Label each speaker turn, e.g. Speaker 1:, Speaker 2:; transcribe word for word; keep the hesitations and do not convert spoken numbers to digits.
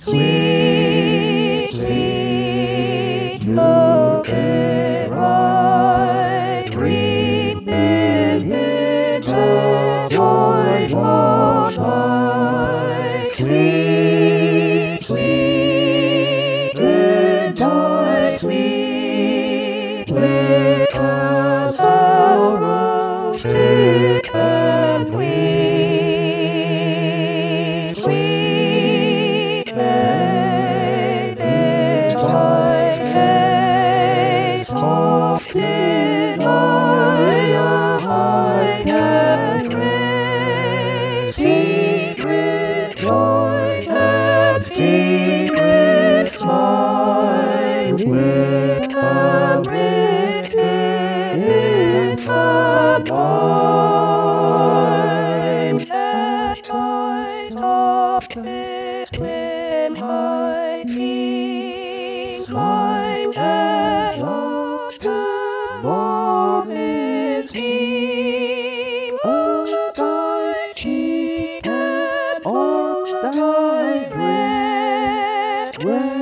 Speaker 1: Sweet, sweet, you can ride, dream in angels, joy of life. Sweet, sweet, and I sleep, wake as sorrow, sick and weak. Sweet maid, in thy gaze, soft desire I can trace. Secret joys and secret smiles, wit and wit in the mind. As I softly swim my kings, mine as of the morning steam, on thy cheek and on thy breast.